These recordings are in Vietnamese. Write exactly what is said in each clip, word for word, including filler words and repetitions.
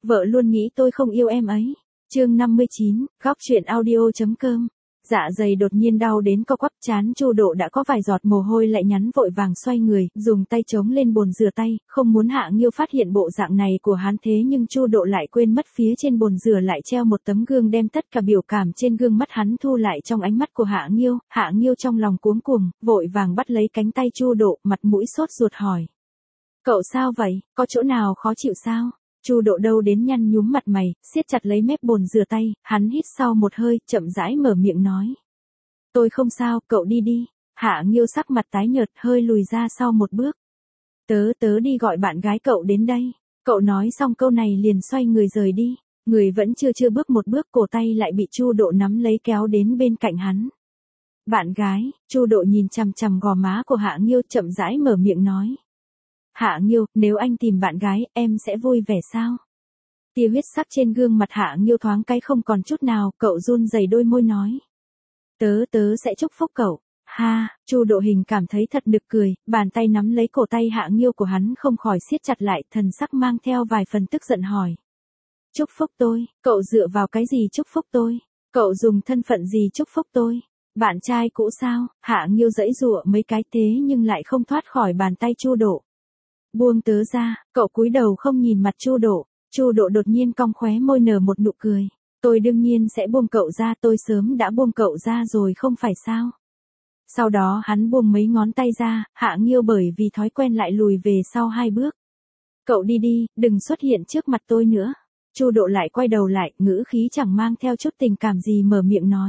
Vợ luôn nghĩ tôi không yêu em ấy. Chương năm mươi chín, góc truyện audio.com. Dạ dày đột nhiên đau đến co quắp, trán Chu Độ đã có vài giọt mồ hôi lại nhắn vội vàng xoay người, dùng tay chống lên bồn rửa tay, không muốn Hạ Nghiêu phát hiện bộ dạng này của hắn, thế nhưng Chu Độ lại quên mất phía trên bồn rửa lại treo một tấm gương, đem tất cả biểu cảm trên gương mắt hắn thu lại trong ánh mắt của Hạ Nghiêu. Hạ Nghiêu trong lòng cuống cuồng, vội vàng bắt lấy cánh tay Chu Độ, mặt mũi sốt ruột hỏi: "Cậu sao vậy, có chỗ nào khó chịu sao?" Chu Độ đâu đến nhăn nhúm mặt mày, siết chặt lấy mép bồn rửa tay, hắn hít sau một hơi, chậm rãi mở miệng nói: "Tôi không sao, cậu đi đi." Hạ Nghiêu sắc mặt tái nhợt, hơi lùi ra sau một bước. "Tớ tớ đi gọi bạn gái cậu đến đây." Cậu nói xong câu này liền xoay người rời đi. Người vẫn chưa chưa bước một bước, cổ tay lại bị Chu Độ nắm lấy kéo đến bên cạnh hắn. "Bạn gái?" Chu Độ nhìn chằm chằm gò má của Hạ Nghiêu, chậm rãi mở miệng nói: "Hạ Nghiêu, nếu anh tìm bạn gái, em sẽ vui vẻ sao?" Tia huyết sắc trên gương mặt Hạ Nghiêu thoáng cái không còn chút nào, cậu run rẩy đôi môi nói: "Tớ tớ sẽ chúc phúc cậu." Ha, Chu Độ Hình cảm thấy thật nực cười, bàn tay nắm lấy cổ tay Hạ Nghiêu của hắn không khỏi siết chặt lại, thần sắc mang theo vài phần tức giận hỏi: "Chúc phúc tôi? Cậu dựa vào cái gì chúc phúc tôi? Cậu dùng thân phận gì chúc phúc tôi? Bạn trai cũ sao?" Hạ Nghiêu giãy giụa mấy cái thế nhưng lại không thoát khỏi bàn tay Chu Độ. "Buông tớ ra." Cậu cúi đầu không nhìn mặt Chu Độ. Chu Độ đột nhiên cong khóe môi nở một nụ cười: "Tôi đương nhiên sẽ buông cậu ra, tôi sớm đã buông cậu ra rồi không phải sao?" Sau đó hắn buông mấy ngón tay ra, Hạ Nghiêu bởi vì thói quen lại lùi về sau hai bước. "Cậu đi đi, đừng xuất hiện trước mặt tôi nữa." Chu Độ lại quay đầu lại, ngữ khí chẳng mang theo chút tình cảm gì mở miệng nói.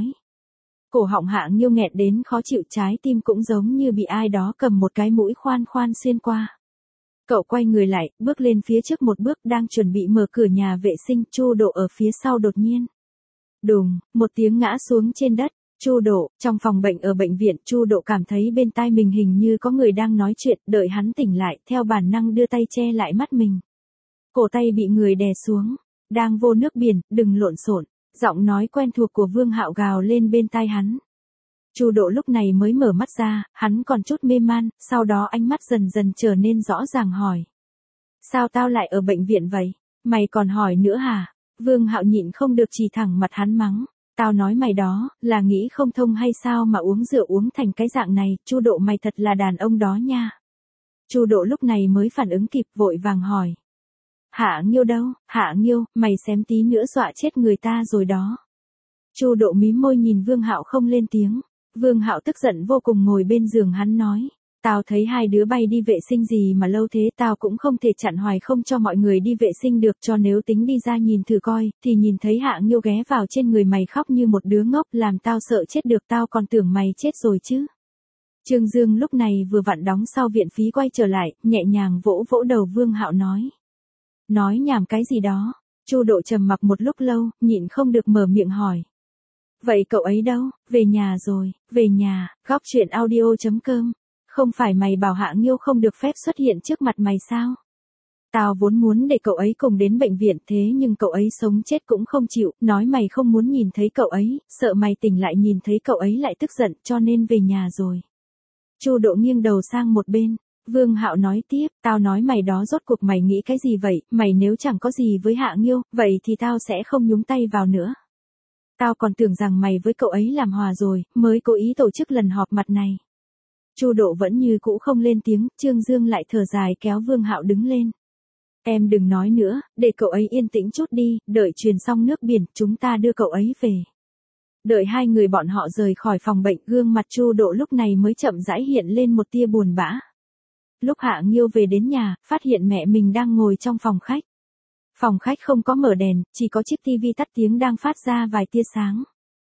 Cổ họng Hạ Nghiêu nghẹn đến khó chịu, trái tim cũng giống như bị ai đó cầm một cái mũi khoan khoan xuyên qua. Cậu quay người lại, bước lên phía trước một bước, đang chuẩn bị mở cửa nhà vệ sinh, Chu Độ ở phía sau đột nhiên. Đùng, một tiếng ngã xuống trên đất. Chu Độ, trong phòng bệnh ở bệnh viện, Chu Độ cảm thấy bên tai mình hình như có người đang nói chuyện, đợi hắn tỉnh lại, theo bản năng đưa tay che lại mắt mình. Cổ tay bị người đè xuống. "Đang vô nước biển, đừng lộn xộn." Giọng nói quen thuộc của Vương Hạo gào lên bên tai hắn. Chu Độ lúc này mới mở mắt ra, hắn còn chút mê man, sau đó ánh mắt dần dần trở nên rõ ràng hỏi: "Sao tao lại ở bệnh viện vậy? Mày còn hỏi nữa hả?" Vương Hạo nhịn không được chỉ thẳng mặt hắn mắng: "Tao nói mày đó, là nghĩ không thông hay sao mà uống rượu uống thành cái dạng này, Chu Độ mày thật là đàn ông đó nha." Chu Độ lúc này mới phản ứng kịp, vội vàng hỏi: "Hạ Nghiêu đâu? Hạ Nghiêu, mày xém tí nữa dọa chết người ta rồi đó." Chu Độ mím môi nhìn Vương Hạo không lên tiếng. Vương Hạo tức giận vô cùng ngồi bên giường hắn nói: "Tao thấy hai đứa bay đi vệ sinh gì mà lâu thế, tao cũng không thể chặn hoài không cho mọi người đi vệ sinh được, cho nếu tính đi ra nhìn thử coi, thì nhìn thấy Hạ Nghiêu ghé vào trên người mày khóc như một đứa ngốc, làm tao sợ chết được, tao còn tưởng mày chết rồi chứ." Trương Dương lúc này vừa vặn đóng sau viện phí quay trở lại, nhẹ nhàng vỗ vỗ đầu Vương Hạo nói: "Nói nhảm cái gì đó?" Chu Độ trầm mặc một lúc lâu, nhịn không được mở miệng hỏi: "Vậy cậu ấy đâu?" "Về nhà rồi." "Về nhà?" Góc truyện audio.com. "Không phải mày bảo Hạ Nghiêu không được phép xuất hiện trước mặt mày sao? Tao vốn muốn để cậu ấy cùng đến bệnh viện, thế nhưng cậu ấy sống chết cũng không chịu, nói mày không muốn nhìn thấy cậu ấy, sợ mày tỉnh lại nhìn thấy cậu ấy lại tức giận, cho nên về nhà rồi." Chu Độ nghiêng đầu sang một bên. Vương Hạo nói tiếp: "Tao nói mày đó, rốt cuộc mày nghĩ cái gì vậy? Mày nếu chẳng có gì với Hạ Nghiêu, vậy thì tao sẽ không nhúng tay vào nữa. Tao còn tưởng rằng mày với cậu ấy làm hòa rồi, mới cố ý tổ chức lần họp mặt này." Chu Độ vẫn như cũ không lên tiếng, Trương Dương lại thở dài kéo Vương Hạo đứng lên. "Em đừng nói nữa, để cậu ấy yên tĩnh chút đi, đợi truyền xong nước biển, chúng ta đưa cậu ấy về." Đợi hai người bọn họ rời khỏi phòng bệnh, gương mặt Chu Độ lúc này mới chậm rãi hiện lên một tia buồn bã. Lúc Hạ Nghiêu về đến nhà, phát hiện mẹ mình đang ngồi trong phòng khách. Phòng khách không có mở đèn, chỉ có chiếc tivi tắt tiếng đang phát ra vài tia sáng.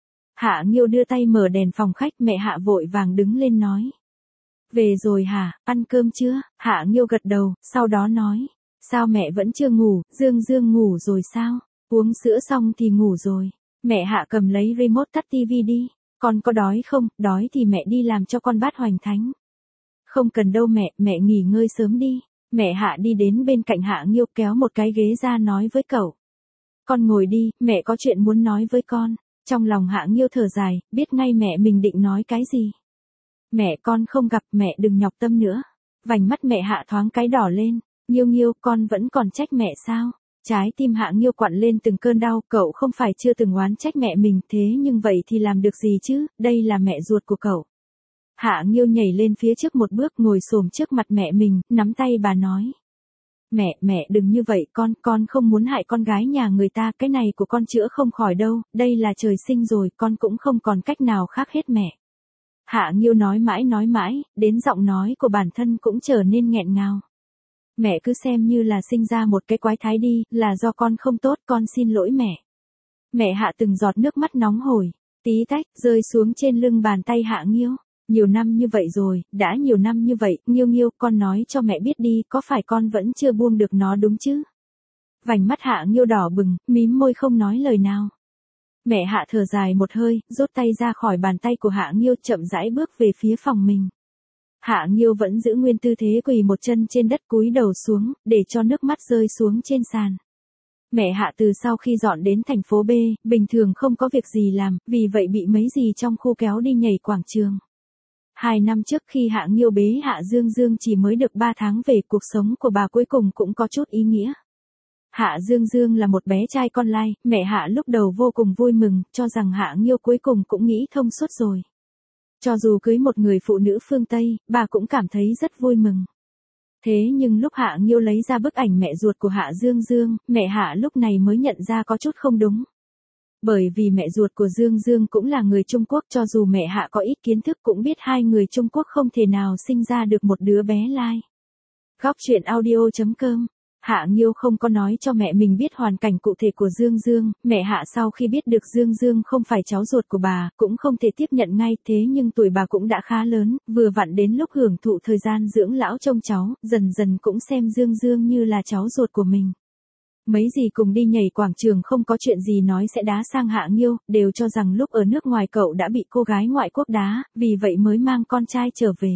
Hạ Nghiêu đưa tay mở đèn phòng khách, mẹ Hạ vội vàng đứng lên nói: "Về rồi hả, ăn cơm chưa?" Hạ Nghiêu gật đầu, sau đó nói: "Sao mẹ vẫn chưa ngủ, Dương Dương ngủ rồi sao?" "Uống sữa xong thì ngủ rồi." Mẹ Hạ cầm lấy remote tắt tivi đi. "Con có đói không? Đói thì mẹ đi làm cho con bát hoành thánh." "Không cần đâu mẹ, mẹ nghỉ ngơi sớm đi." Mẹ Hạ đi đến bên cạnh Hạ Nghiêu, kéo một cái ghế ra nói với cậu: "Con ngồi đi, mẹ có chuyện muốn nói với con." Trong lòng Hạ Nghiêu thở dài, biết ngay mẹ mình định nói cái gì. "Mẹ con không gặp, mẹ đừng nhọc tâm nữa." Vành mắt mẹ Hạ thoáng cái đỏ lên. "Nghiêu Nghiêu, con vẫn còn trách mẹ sao?" Trái tim Hạ Nghiêu quặn lên từng cơn đau, cậu không phải chưa từng oán trách mẹ mình, thế nhưng vậy thì làm được gì chứ, đây là mẹ ruột của cậu. Hạ Nghiêu nhảy lên phía trước một bước, ngồi xổm trước mặt mẹ mình, nắm tay bà nói. Mẹ, mẹ đừng như vậy, con, con không muốn hại con gái nhà người ta, cái này của con chữa không khỏi đâu, đây là trời sinh rồi, con cũng không còn cách nào khác hết mẹ. Hạ Nghiêu nói mãi nói mãi, đến giọng nói của bản thân cũng trở nên nghẹn ngào. Mẹ cứ xem như là sinh ra một cái quái thai đi, là do con không tốt, con xin lỗi mẹ. Mẹ Hạ từng giọt nước mắt nóng hổi, tí tách, rơi xuống trên lưng bàn tay Hạ Nghiêu. Nhiều năm như vậy rồi, đã nhiều năm như vậy, Nghiêu Nghiêu, con nói cho mẹ biết đi, có phải con vẫn chưa buông được nó đúng chứ? Vành mắt Hạ Nghiêu đỏ bừng, mím môi không nói lời nào. Mẹ Hạ thở dài một hơi, rút tay ra khỏi bàn tay của Hạ Nghiêu, chậm rãi bước về phía phòng mình. Hạ Nghiêu vẫn giữ nguyên tư thế quỳ một chân trên đất, cúi đầu xuống, để cho nước mắt rơi xuống trên sàn. Mẹ Hạ từ sau khi dọn đến thành phố B, bình thường không có việc gì làm, vì vậy bị mấy dì trong khu kéo đi nhảy quảng trường. Hai năm trước khi Hạ Nghiêu bế Hạ Dương Dương chỉ mới được ba tháng về, cuộc sống của bà cuối cùng cũng có chút ý nghĩa. Hạ Dương Dương là một bé trai con lai, mẹ Hạ lúc đầu vô cùng vui mừng, cho rằng Hạ Nghiêu cuối cùng cũng nghĩ thông suốt rồi. Cho dù cưới một người phụ nữ phương Tây, bà cũng cảm thấy rất vui mừng. Thế nhưng lúc Hạ Nghiêu lấy ra bức ảnh mẹ ruột của Hạ Dương Dương, mẹ Hạ lúc này mới nhận ra có chút không đúng. Bởi vì mẹ ruột của Dương Dương cũng là người Trung Quốc, cho dù mẹ Hạ có ít kiến thức cũng biết hai người Trung Quốc không thể nào sinh ra được một đứa bé lai. Góc truyện audio chấm com. Hạ Nghiêu không có nói cho mẹ mình biết hoàn cảnh cụ thể của Dương Dương, mẹ Hạ sau khi biết được Dương Dương không phải cháu ruột của bà, cũng không thể tiếp nhận ngay, thế nhưng tuổi bà cũng đã khá lớn, vừa vặn đến lúc hưởng thụ thời gian dưỡng lão trông cháu, dần dần cũng xem Dương Dương như là cháu ruột của mình. Mấy dì cùng đi nhảy quảng trường không có chuyện gì nói sẽ đá sang Hạ Nghiêu, đều cho rằng lúc ở nước ngoài cậu đã bị cô gái ngoại quốc đá, vì vậy mới mang con trai trở về.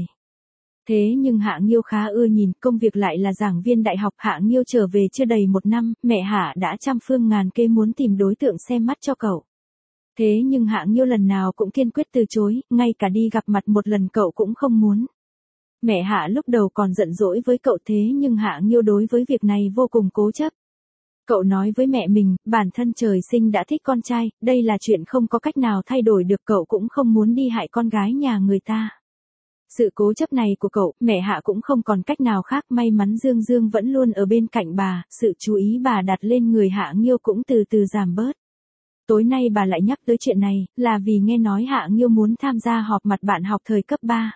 Thế nhưng Hạ Nghiêu khá ưa nhìn, công việc lại là giảng viên đại học. Hạ Nghiêu trở về chưa đầy một năm, mẹ Hạ đã trăm phương ngàn kế muốn tìm đối tượng xem mắt cho cậu. Thế nhưng Hạ Nghiêu lần nào cũng kiên quyết từ chối, ngay cả đi gặp mặt một lần cậu cũng không muốn. Mẹ Hạ lúc đầu còn giận dỗi với cậu, thế nhưng Hạ Nghiêu đối với việc này vô cùng cố chấp. Cậu nói với mẹ mình, bản thân trời sinh đã thích con trai, đây là chuyện không có cách nào thay đổi được, cậu cũng không muốn đi hại con gái nhà người ta. Sự cố chấp này của cậu, mẹ Hạ cũng không còn cách nào khác, may mắn Dương Dương vẫn luôn ở bên cạnh bà, sự chú ý bà đặt lên người Hạ Nghiêu cũng từ từ giảm bớt. Tối nay bà lại nhắc tới chuyện này, là vì nghe nói Hạ Nghiêu muốn tham gia họp mặt bạn học thời cấp ba.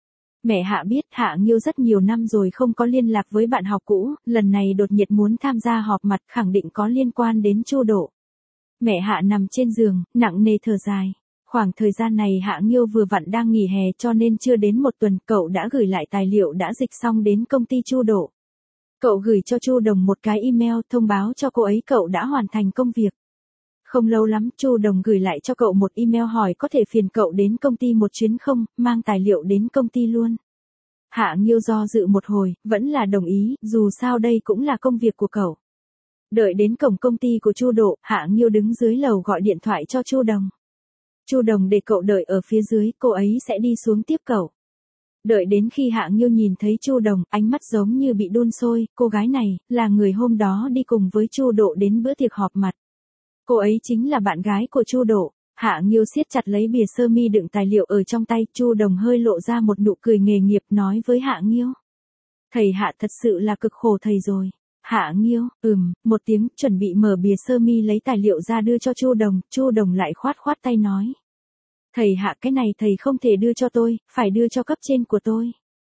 Mẹ Hạ biết Hạ Nghiêu rất nhiều năm rồi không có liên lạc với bạn học cũ, lần này đột nhiên muốn tham gia họp mặt khẳng định có liên quan đến Chu Độ. Mẹ Hạ nằm trên giường, nặng nề thở dài. Khoảng thời gian này Hạ Nghiêu vừa vặn đang nghỉ hè, cho nên chưa đến một tuần cậu đã gửi lại tài liệu đã dịch xong đến công ty Chu Độ. Cậu gửi cho Chu Đồng một cái email thông báo cho cô ấy cậu đã hoàn thành công việc. Không lâu lắm Chu Đồng gửi lại cho cậu một email hỏi có thể phiền cậu đến công ty một chuyến không, mang tài liệu đến công ty luôn. Hạ Nghiêu do dự một hồi, vẫn là đồng ý, dù sao đây cũng là công việc của cậu. Đợi đến cổng công ty của Chu Độ, Hạ Nghiêu đứng dưới lầu gọi điện thoại cho Chu Đồng. Chu Đồng để cậu đợi ở phía dưới, cô ấy sẽ đi xuống tiếp cậu. Đợi đến khi Hạ Nghiêu nhìn thấy Chu Đồng, ánh mắt giống như bị đun sôi, cô gái này, là người hôm đó đi cùng với Chu Độ đến bữa tiệc họp mặt. Cô ấy chính là bạn gái của Chu Độ. Hạ Nghiêu siết chặt lấy bìa sơ mi đựng tài liệu ở trong tay, Chu Đồng hơi lộ ra một nụ cười nghề nghiệp nói với Hạ Nghiêu. Thầy Hạ thật sự là cực khổ thầy rồi. Hạ Nghiêu, ừm, một tiếng, chuẩn bị mở bìa sơ mi lấy tài liệu ra đưa cho Chu Đồng, Chu Đồng lại khoát khoát tay nói. Thầy Hạ, cái này thầy không thể đưa cho tôi, phải đưa cho cấp trên của tôi.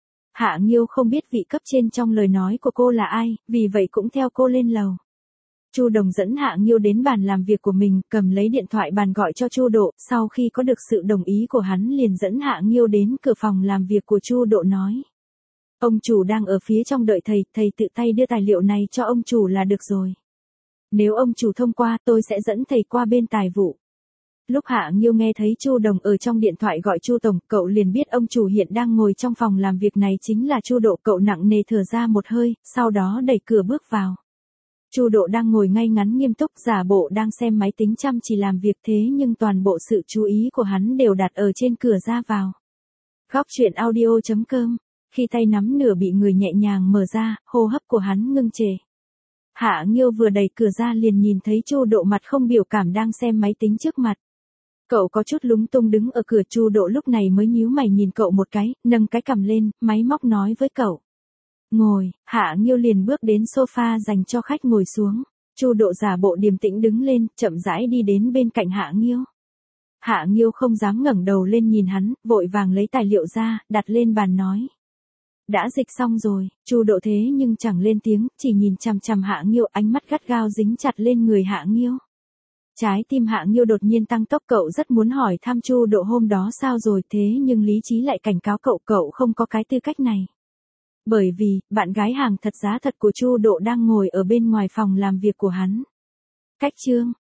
Hạ Nghiêu không biết vị cấp trên trong lời nói của cô là ai, vì vậy cũng theo cô lên lầu. Chu Đồng dẫn Hạ Nghiêu đến bàn làm việc của mình, cầm lấy điện thoại bàn gọi cho Chu Độ, sau khi có được sự đồng ý của hắn liền dẫn Hạ Nghiêu đến cửa phòng làm việc của Chu Độ nói. Ông chủ đang ở phía trong đợi thầy, thầy tự tay đưa tài liệu này cho ông chủ là được rồi. Nếu ông chủ thông qua, tôi sẽ dẫn thầy qua bên tài vụ. Lúc Hạ Nghiêu nghe thấy Chu Đồng ở trong điện thoại gọi Chu Tổng, cậu liền biết ông chủ hiện đang ngồi trong phòng làm việc này chính là Chu Độ, cậu nặng nề thở ra một hơi, sau đó đẩy cửa bước vào. Chu Độ đang ngồi ngay ngắn nghiêm túc, giả bộ đang xem máy tính chăm chỉ làm việc, thế nhưng toàn bộ sự chú ý của hắn đều đặt ở trên cửa ra vào. Góc truyện audio chấm com. Khi tay nắm nửa bị người nhẹ nhàng mở ra, hô hấp của hắn ngưng trệ. Hạ Nghiêu vừa đẩy cửa ra liền nhìn thấy Chu Độ mặt không biểu cảm đang xem máy tính trước mặt. Cậu có chút lúng túng đứng ở cửa, Chu Độ lúc này mới nhíu mày nhìn cậu một cái, nâng cái cằm lên, máy móc nói với cậu. Ngồi, Hạ Nghiêu liền bước đến sofa dành cho khách ngồi xuống. Chu Độ giả bộ điềm tĩnh đứng lên, chậm rãi đi đến bên cạnh Hạ Nghiêu. Hạ Nghiêu không dám ngẩng đầu lên nhìn hắn, vội vàng lấy tài liệu ra, đặt lên bàn nói. Đã dịch xong rồi, Chu Độ thế nhưng chẳng lên tiếng, chỉ nhìn chằm chằm Hạ Nghiêu, ánh mắt gắt gao dính chặt lên người Hạ Nghiêu. Trái tim Hạ Nghiêu đột nhiên tăng tốc, cậu rất muốn hỏi thăm Chu Độ hôm đó sao rồi, thế nhưng lý trí lại cảnh cáo cậu cậu không có cái tư cách này. Bởi vì, bạn gái hàng thật giá thật của Chu Độ đang ngồi ở bên ngoài phòng làm việc của hắn. Cách chương,